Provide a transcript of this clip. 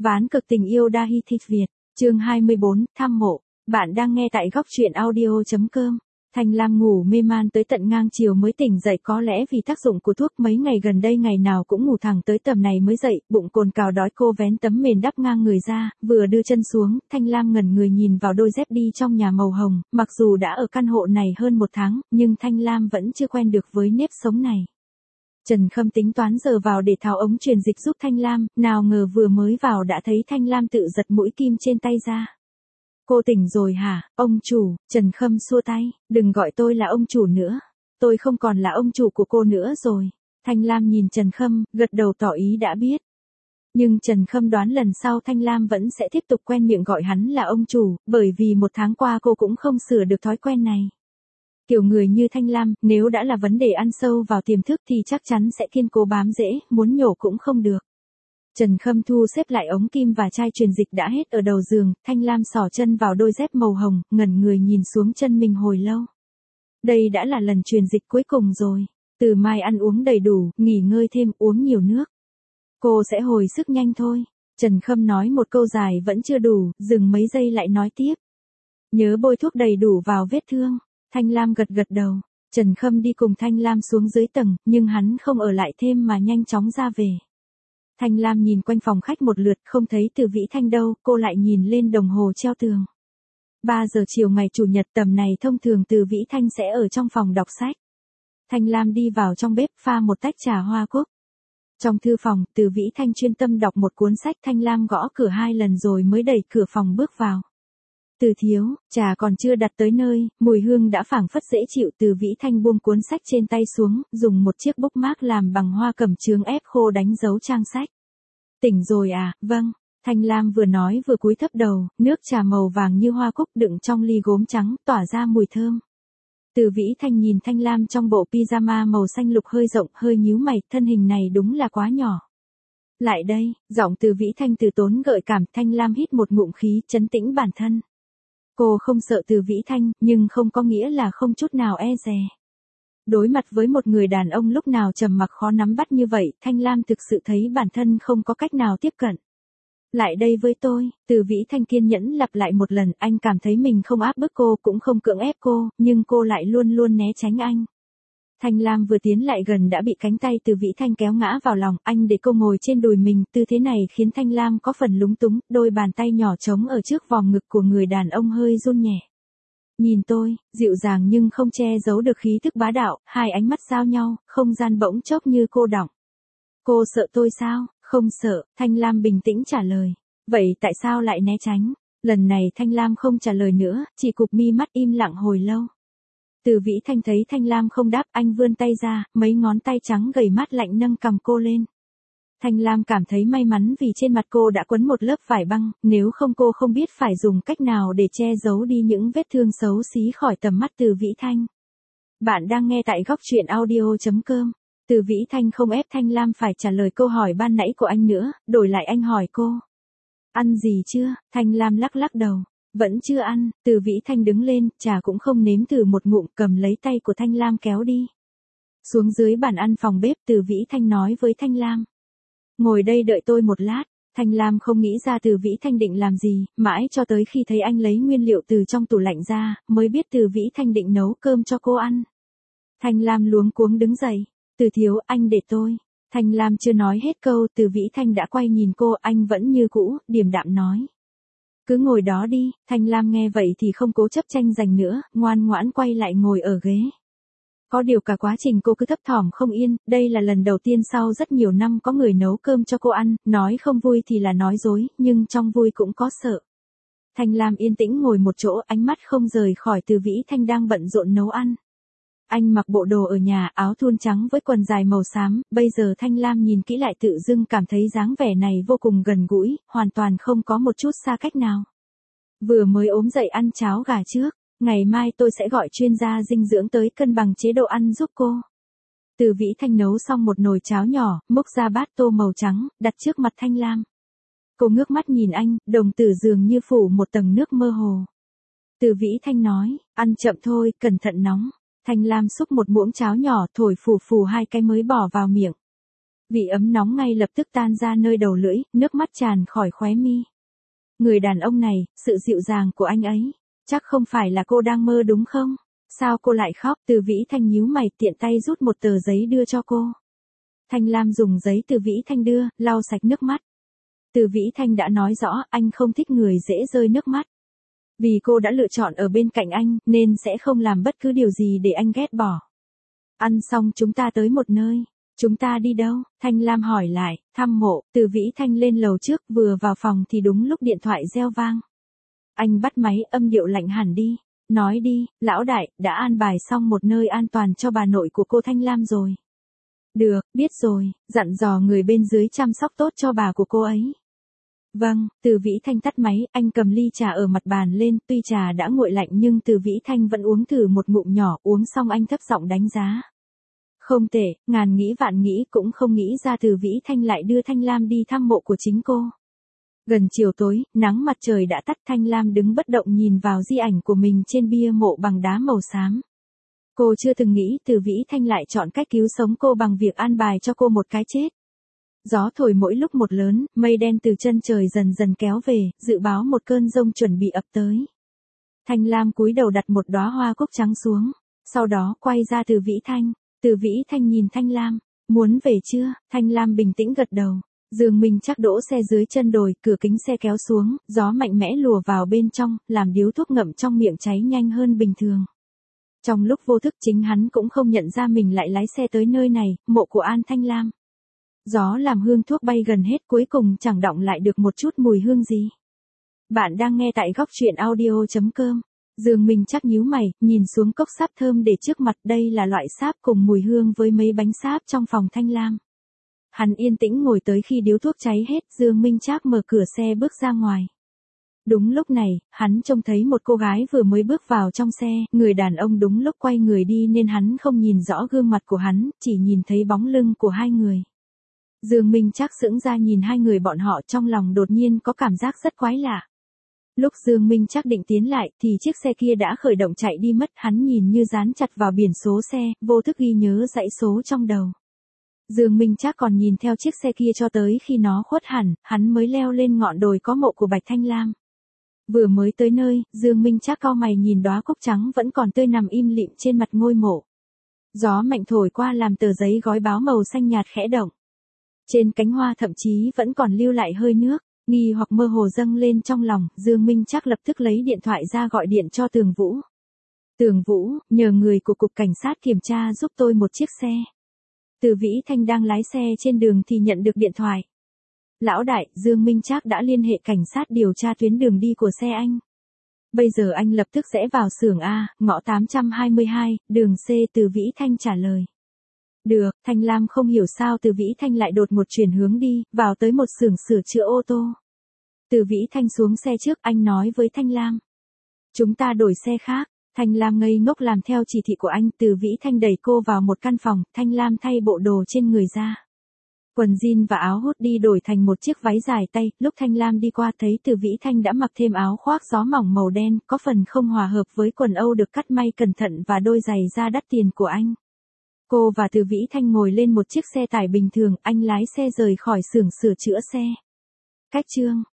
Ván cực tình yêu Dahi Thịt Việt, chương 24, thăm mộ. Bạn đang nghe tại góc truyện audio.com. Thanh Lam ngủ mê man tới tận ngang chiều mới tỉnh dậy, có lẽ vì tác dụng của thuốc mấy ngày gần đây ngày nào cũng ngủ thẳng tới tầm này mới dậy, bụng cồn cào đói. Cô vén tấm mền đắp ngang người ra, vừa đưa chân xuống, Thanh Lam ngẩn người nhìn vào đôi dép đi trong nhà màu hồng. Mặc dù đã ở căn hộ này hơn 1 tháng, nhưng Thanh Lam vẫn chưa quen được với nếp sống này. Trần Khâm tính toán giờ vào để tháo ống truyền dịch giúp Thanh Lam, nào ngờ vừa mới vào đã thấy Thanh Lam tự giật mũi kim trên tay ra. Cô tỉnh rồi hả, ông chủ? Trần Khâm xua tay, đừng gọi tôi là ông chủ nữa. Tôi không còn là ông chủ của cô nữa rồi. Thanh Lam nhìn Trần Khâm, gật đầu tỏ ý đã biết. Nhưng Trần Khâm đoán lần sau Thanh Lam vẫn sẽ tiếp tục quen miệng gọi hắn là ông chủ, bởi vì 1 tháng qua cô cũng không sửa được thói quen này. Kiểu người như Thanh Lam, nếu đã là vấn đề ăn sâu vào tiềm thức thì chắc chắn sẽ kiên cố bám rễ, muốn nhổ cũng không được. Trần Khâm thu xếp lại ống kim và chai truyền dịch đã hết ở đầu giường, Thanh Lam xỏ chân vào đôi dép màu hồng, ngẩn người nhìn xuống chân mình hồi lâu. Đây đã là lần truyền dịch cuối cùng rồi, từ mai ăn uống đầy đủ, nghỉ ngơi thêm, uống nhiều nước. Cô sẽ hồi sức nhanh thôi. Trần Khâm nói một câu dài vẫn chưa đủ, dừng mấy giây lại nói tiếp. Nhớ bôi thuốc đầy đủ vào vết thương. Thanh Lam gật gật đầu. Trần Khâm đi cùng Thanh Lam xuống dưới tầng, nhưng hắn không ở lại thêm mà nhanh chóng ra về. Thanh Lam nhìn quanh phòng khách một lượt, không thấy Từ Vĩ Thanh đâu, cô lại nhìn lên đồng hồ treo tường. 3 giờ chiều ngày Chủ nhật tầm này thông thường Từ Vĩ Thanh sẽ ở trong phòng đọc sách. Thanh Lam đi vào trong bếp pha một tách trà hoa cúc. Trong thư phòng, Từ Vĩ Thanh chuyên tâm đọc một cuốn sách. Thanh Lam gõ cửa 2 lần rồi mới đẩy cửa phòng bước vào. Từ thiếu, trà còn chưa đặt tới nơi, mùi hương đã phảng phất dễ chịu. Từ Vĩ Thanh buông cuốn sách trên tay xuống, dùng một chiếc bookmark làm bằng hoa cẩm chướng ép khô đánh dấu trang sách. Tỉnh rồi à? Vâng. Thanh Lam vừa nói vừa cúi thấp đầu, nước trà màu vàng như hoa cúc đựng trong ly gốm trắng, tỏa ra mùi thơm. Từ Vĩ Thanh nhìn Thanh Lam trong bộ pyjama màu xanh lục hơi rộng, hơi nhíu mày, thân hình này đúng là quá nhỏ. Lại đây, giọng Từ Vĩ Thanh từ tốn gợi cảm. Thanh Lam hít một ngụm khí, trấn tĩnh bản thân. Cô không sợ Từ Vĩ Thanh, nhưng không có nghĩa là không chút nào e dè. Đối mặt với một người đàn ông lúc nào trầm mặc khó nắm bắt như vậy, Thanh Lam thực sự thấy bản thân không có cách nào tiếp cận. Lại đây với tôi, Từ Vĩ Thanh kiên nhẫn lặp lại một lần. Anh cảm thấy mình không áp bức cô, cũng không cưỡng ép cô, nhưng cô lại luôn luôn né tránh anh. Thanh Lam vừa tiến lại gần đã bị cánh tay Từ Vĩ Thanh kéo ngã vào lòng. Anh để cô ngồi trên đùi mình, tư thế này khiến Thanh Lam có phần lúng túng, đôi bàn tay nhỏ trống ở trước vòng ngực của người đàn ông hơi run nhẹ. Nhìn tôi, dịu dàng nhưng không che giấu được khí thức bá đạo, hai ánh mắt giao nhau, không gian bỗng chốc như cô đọng. Cô sợ tôi sao? Không sợ, Thanh Lam bình tĩnh trả lời. Vậy tại sao lại né tránh? Lần này Thanh Lam không trả lời nữa, chỉ cụp mi mắt im lặng hồi lâu. Từ Vĩ Thanh thấy Thanh Lam không đáp, anh vươn tay ra, mấy ngón tay trắng gầy mát lạnh nâng cằm cô lên. Thanh Lam cảm thấy may mắn vì trên mặt cô đã quấn một lớp vải băng, nếu không cô không biết phải dùng cách nào để che giấu đi những vết thương xấu xí khỏi tầm mắt Từ Vĩ Thanh. Bạn đang nghe tại góc truyện audio.com. Từ Vĩ Thanh không ép Thanh Lam phải trả lời câu hỏi ban nãy của anh nữa, đổi lại anh hỏi cô. Ăn gì chưa? Thanh Lam lắc lắc đầu. Vẫn chưa ăn. Từ Vĩ Thanh đứng lên, trà cũng không nếm thử một ngụm, cầm lấy tay của Thanh Lam kéo đi. Xuống dưới bàn ăn phòng bếp, Từ Vĩ Thanh nói với Thanh Lam. Ngồi đây đợi tôi một lát. Thanh Lam không nghĩ ra Từ Vĩ Thanh định làm gì, mãi cho tới khi thấy anh lấy nguyên liệu từ trong tủ lạnh ra, mới biết Từ Vĩ Thanh định nấu cơm cho cô ăn. Thanh Lam luống cuống đứng dậy. Từ thiếu, anh để tôi. Thanh Lam chưa nói hết câu, Từ Vĩ Thanh đã quay nhìn cô, anh vẫn như cũ, điềm đạm nói. Cứ ngồi đó đi. Thanh Lam nghe vậy thì không cố chấp tranh giành nữa, ngoan ngoãn quay lại ngồi ở ghế. Có điều cả quá trình cô cứ thấp thỏm không yên, đây là lần đầu tiên sau rất nhiều năm có người nấu cơm cho cô ăn, nói không vui thì là nói dối, nhưng trong vui cũng có sợ. Thanh Lam yên tĩnh ngồi một chỗ, ánh mắt không rời khỏi Từ Vĩ Thanh đang bận rộn nấu ăn. Anh mặc bộ đồ ở nhà, áo thun trắng với quần dài màu xám, bây giờ Thanh Lam nhìn kỹ lại tự dưng cảm thấy dáng vẻ này vô cùng gần gũi, hoàn toàn không có một chút xa cách nào. Vừa mới ốm dậy ăn cháo gà trước, ngày mai tôi sẽ gọi chuyên gia dinh dưỡng tới cân bằng chế độ ăn giúp cô. Từ Vĩ Thanh nấu xong một nồi cháo nhỏ, múc ra bát tô màu trắng, đặt trước mặt Thanh Lam. Cô ngước mắt nhìn anh, đồng tử dường như phủ một tầng nước mơ hồ. Từ Vĩ Thanh nói, ăn chậm thôi, cẩn thận nóng. Thanh Lam xúc một muỗng cháo nhỏ, thổi phù phù 2 cái mới bỏ vào miệng. Vị ấm nóng ngay lập tức tan ra nơi đầu lưỡi, nước mắt tràn khỏi khóe mi. Người đàn ông này, sự dịu dàng của anh ấy, chắc không phải là cô đang mơ đúng không? Sao cô lại khóc? Từ Vĩ Thanh nhíu mày, tiện tay rút một tờ giấy đưa cho cô. Thanh Lam dùng giấy Từ Vĩ Thanh đưa, lau sạch nước mắt. Từ Vĩ Thanh đã nói rõ, anh không thích người dễ rơi nước mắt. Vì cô đã lựa chọn ở bên cạnh anh, nên sẽ không làm bất cứ điều gì để anh ghét bỏ. Ăn xong chúng ta tới một nơi. Chúng ta đi đâu? Thanh Lam hỏi lại. Thăm mộ. Từ Vĩ Thanh lên lầu trước, vừa vào phòng thì đúng lúc điện thoại reo vang. Anh bắt máy, âm điệu lạnh hẳn đi. Nói đi, lão đại, đã an bài xong một nơi an toàn cho bà nội của cô Thanh Lam rồi. Được, biết rồi, dặn dò người bên dưới chăm sóc tốt cho bà của cô ấy. Vâng, Từ Vĩ Thanh tắt máy, anh cầm ly trà ở mặt bàn lên, tuy trà đã nguội lạnh nhưng Từ Vĩ Thanh vẫn uống thử một ngụm nhỏ, uống xong anh thấp giọng đánh giá. Không tệ, ngàn nghĩ vạn nghĩ cũng không nghĩ ra Từ Vĩ Thanh lại đưa Thanh Lam đi thăm mộ của chính cô. Gần chiều tối, nắng mặt trời đã tắt, Thanh Lam đứng bất động nhìn vào di ảnh của mình trên bia mộ bằng đá màu xám. Cô chưa từng nghĩ Từ Vĩ Thanh lại chọn cách cứu sống cô bằng việc an bài cho cô một cái chết. Gió thổi mỗi lúc một lớn, mây đen từ chân trời dần dần kéo về, dự báo một cơn giông chuẩn bị ập tới. Thanh Lam cúi đầu đặt một đóa hoa cúc trắng xuống, sau đó quay ra Từ Vĩ Thanh. Từ Vĩ Thanh nhìn Thanh Lam, muốn về chưa? Thanh Lam bình tĩnh gật đầu. Dương Minh Trác đỗ xe dưới chân đồi, cửa kính xe kéo xuống, gió mạnh mẽ lùa vào bên trong, làm điếu thuốc ngậm trong miệng cháy nhanh hơn bình thường. Trong lúc vô thức chính hắn cũng không nhận ra mình lại lái xe tới nơi này, mộ của An Thanh Lam. Gió làm hương thuốc bay gần hết, cuối cùng chẳng đọng lại được một chút mùi hương gì. Bạn đang nghe tại góc truyện audio.com. Dương Minh Trác nhíu mày, nhìn xuống cốc sáp thơm để trước mặt, đây là loại sáp cùng mùi hương với mấy bánh sáp trong phòng Thanh Lam. Hắn yên tĩnh ngồi tới khi điếu thuốc cháy hết, Dương Minh Trác mở cửa xe bước ra ngoài. Đúng lúc này, hắn trông thấy một cô gái vừa mới bước vào trong xe, người đàn ông đúng lúc quay người đi nên hắn không nhìn rõ gương mặt của hắn, chỉ nhìn thấy bóng lưng của hai người. Dương Minh Trác sững ra nhìn hai người bọn họ, trong lòng đột nhiên có cảm giác rất quái lạ. Lúc Dương Minh Trác định tiến lại thì chiếc xe kia đã khởi động chạy đi mất, hắn nhìn như dán chặt vào biển số xe, vô thức ghi nhớ dãy số trong đầu. Dương Minh Trác còn nhìn theo chiếc xe kia cho tới khi nó khuất hẳn, hắn mới leo lên ngọn đồi có mộ của Bạch Thanh Lam. Vừa mới tới nơi, Dương Minh Trác cau mày nhìn đóa cúc trắng vẫn còn tươi nằm im lìm trên mặt ngôi mộ. Gió mạnh thổi qua làm tờ giấy gói báo màu xanh nhạt khẽ động. Trên cánh hoa thậm chí vẫn còn lưu lại hơi nước, nghi hoặc mơ hồ dâng lên trong lòng, Dương Minh Trác lập tức lấy điện thoại ra gọi điện cho Tường Vũ. Tường Vũ, nhờ người của cục cảnh sát kiểm tra giúp tôi một chiếc xe. Từ Vĩ Thanh đang lái xe trên đường thì nhận được điện thoại. Lão đại, Dương Minh Trác đã liên hệ cảnh sát điều tra tuyến đường đi của xe anh. Bây giờ anh lập tức rẽ vào xưởng A, ngõ 822, đường C. Từ Vĩ Thanh trả lời. Được, Thanh Lam không hiểu sao Từ Vĩ Thanh lại đột một chuyển hướng đi, vào tới một xưởng sửa chữa ô tô. Từ Vĩ Thanh xuống xe trước, anh nói với Thanh Lam. Chúng ta đổi xe khác. Thanh Lam ngây ngốc làm theo chỉ thị của anh. Từ Vĩ Thanh đẩy cô vào một căn phòng, Thanh Lam thay bộ đồ trên người ra. Quần jean và áo hoodie đổi thành một chiếc váy dài tay, lúc Thanh Lam đi qua thấy Từ Vĩ Thanh đã mặc thêm áo khoác gió mỏng màu đen, có phần không hòa hợp với quần Âu được cắt may cẩn thận và đôi giày da đắt tiền của anh. Cô và Từ Vĩ Thanh ngồi lên một chiếc xe tải bình thường, anh lái xe rời khỏi xưởng sửa chữa xe. Cách chương